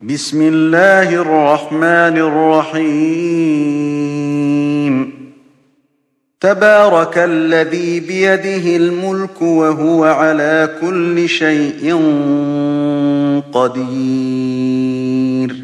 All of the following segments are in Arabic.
بسم الله الرحمن الرحيم. تبارك الذي بيده الملك وهو على كل شيء قدير.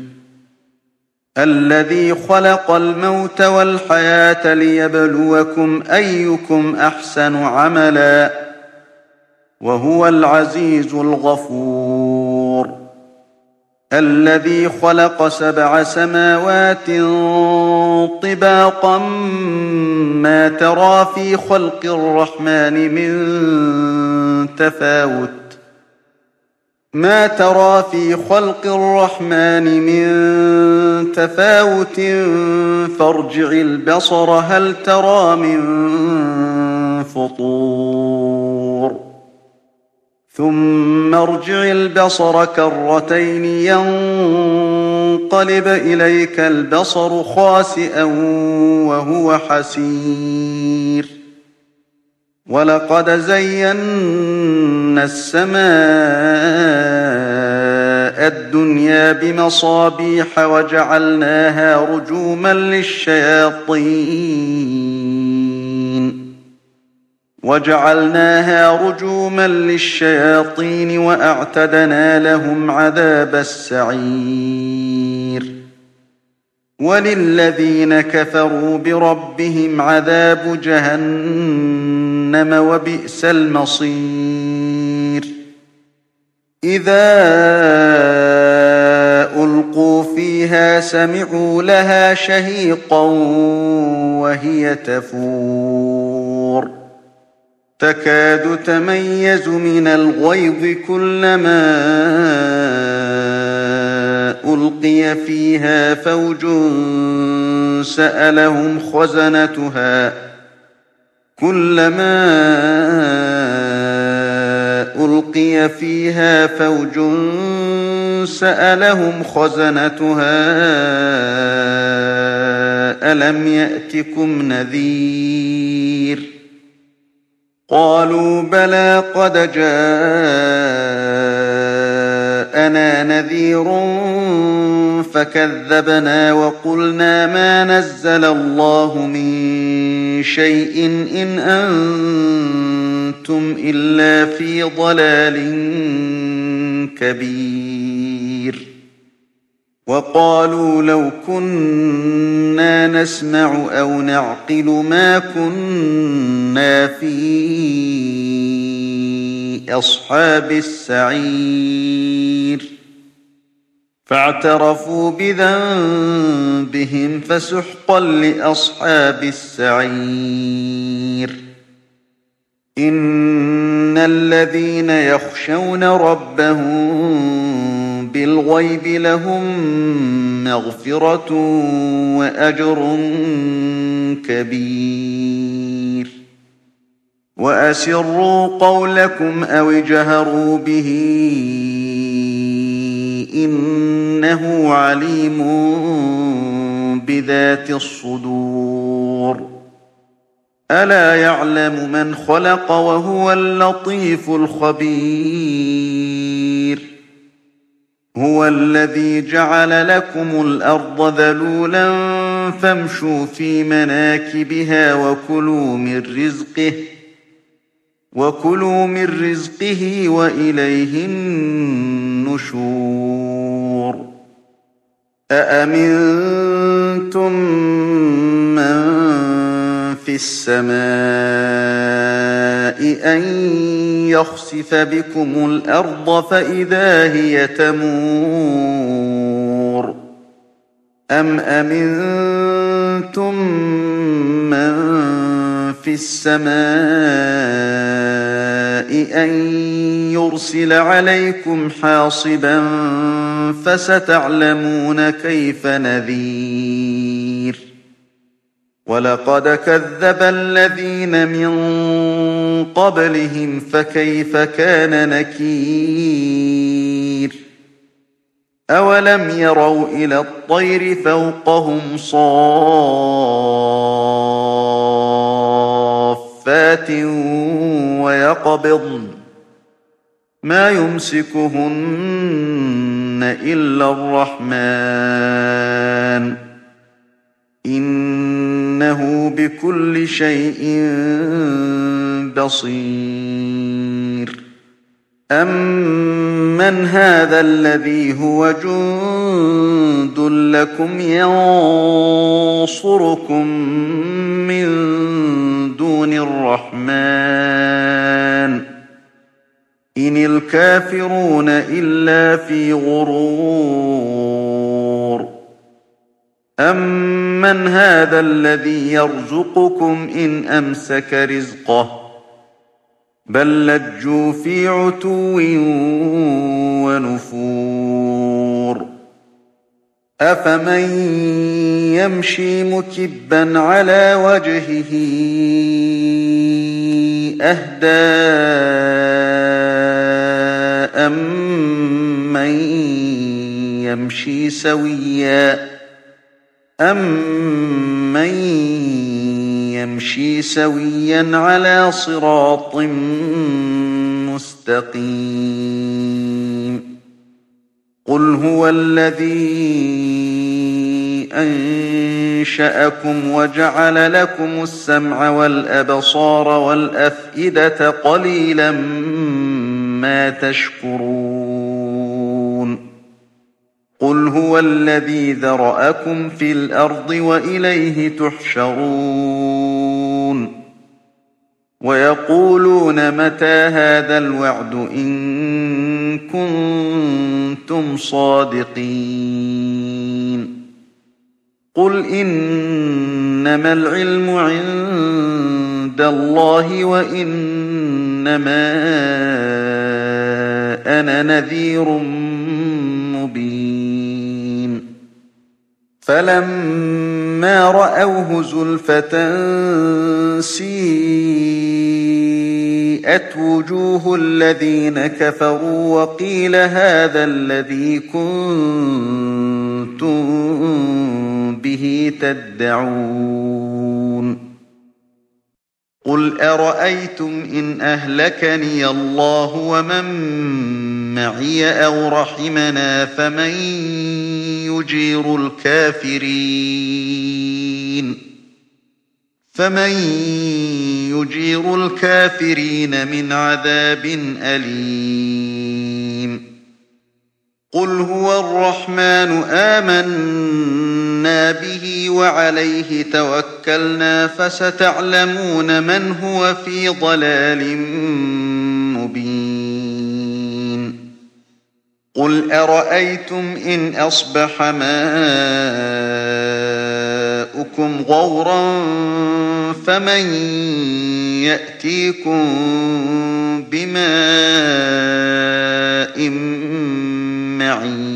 الذي خلق الموت والحياة ليبلوكم أيكم أحسن عملا وهو العزيز الغفور. الذي خلق 7 سماوات طباقا ما ترى في خلق الرحمن من تفاوت فارجع البصر هل ترى من فطور ثم ارجع البصر كرتين ينقلب إليك البصر خاسئا وهو حسير. ولقد زينا السماء الدنيا بمصابيح وجعلناها رجوما للشياطين وأعتدنا لهم عذاب السعير. وللذين كفروا بربهم عذاب جهنم وبئس المصير. إذا ألقوا فيها سمعوا لها شهيقا وهي تفور تكاد تميز من الغيظ كلما ألقي فيها فوج سألهم خزنتها ألم يأتكم نذير قالوا بلى قد جاءنا نذير فكذبنا وقلنا ما نزل الله من شيء إن أنتم إلا في ضلال كبير. وقالوا لو كنا نسمع أو نعقل ما كنا في أصحاب السعير. فاعترفوا بذنبهم فسحقا لأصحاب السعير. إن الذين يخشون ربهم بالغيب لهم مغفرة وأجر كبير. وأسروا قولكم أو اجهروا به إنه عليم بذات الصدور. ألا يعلم من خلق وهو اللطيف الخبير. هو الذي جعل لكم الأرض ذلولا فامشوا في مناكبها وكلوا من رزقه وإليه النشور. أأمنتم من في السماء أن يخسف بكم الأرض فإذا هي تمور أم أمنتم من في السماء أن يرسل عليكم حاصبا فستعلمون كيف نذير. ولقد كذب الذين من قبلهم فكيف كان نكير. أولم يروا إلى الطير فوقهم صافات ويقبضن ما يمسكهن إلا الرحمن إنه بكل شيء بصير أمن هذا الذي هو جند لكم ينصركم من دون الرحمن إن الكافرون إلا في غرور أمن هذا الذي يرزقكم إن أمسك رزقه بل لجوا في عتو ونفور أفمن يمشي مكبا على وجهه أهدى أمن يمشي سويا على صراط مستقيم قل هو الذي أنشأكم وجعل لكم السمع والأبصار والأفئدة قليلا ما تشكرون قل هو الذي ذرأكم في الأرض وإليه تحشرون ويقولون متى هذا الوعد إن كنتم صادقين قل إنما العلم عند الله وإنما أنا نذير مبين فلما رأوه زلفة سيئت وجوه الذين كفروا وقيل هذا الذي كنتم به تدعون قل أرأيتم إن أهلكني الله ومن معي أو رحمنا فمن يجير الكافرين من عذاب أليم قل هو الرحمن آمنا به وعليه توكلنا فستعلمون من هو في ضلال مبين قل أرأيتم إن أصبح ماؤكم غورا فمن يأتيكم بماء معين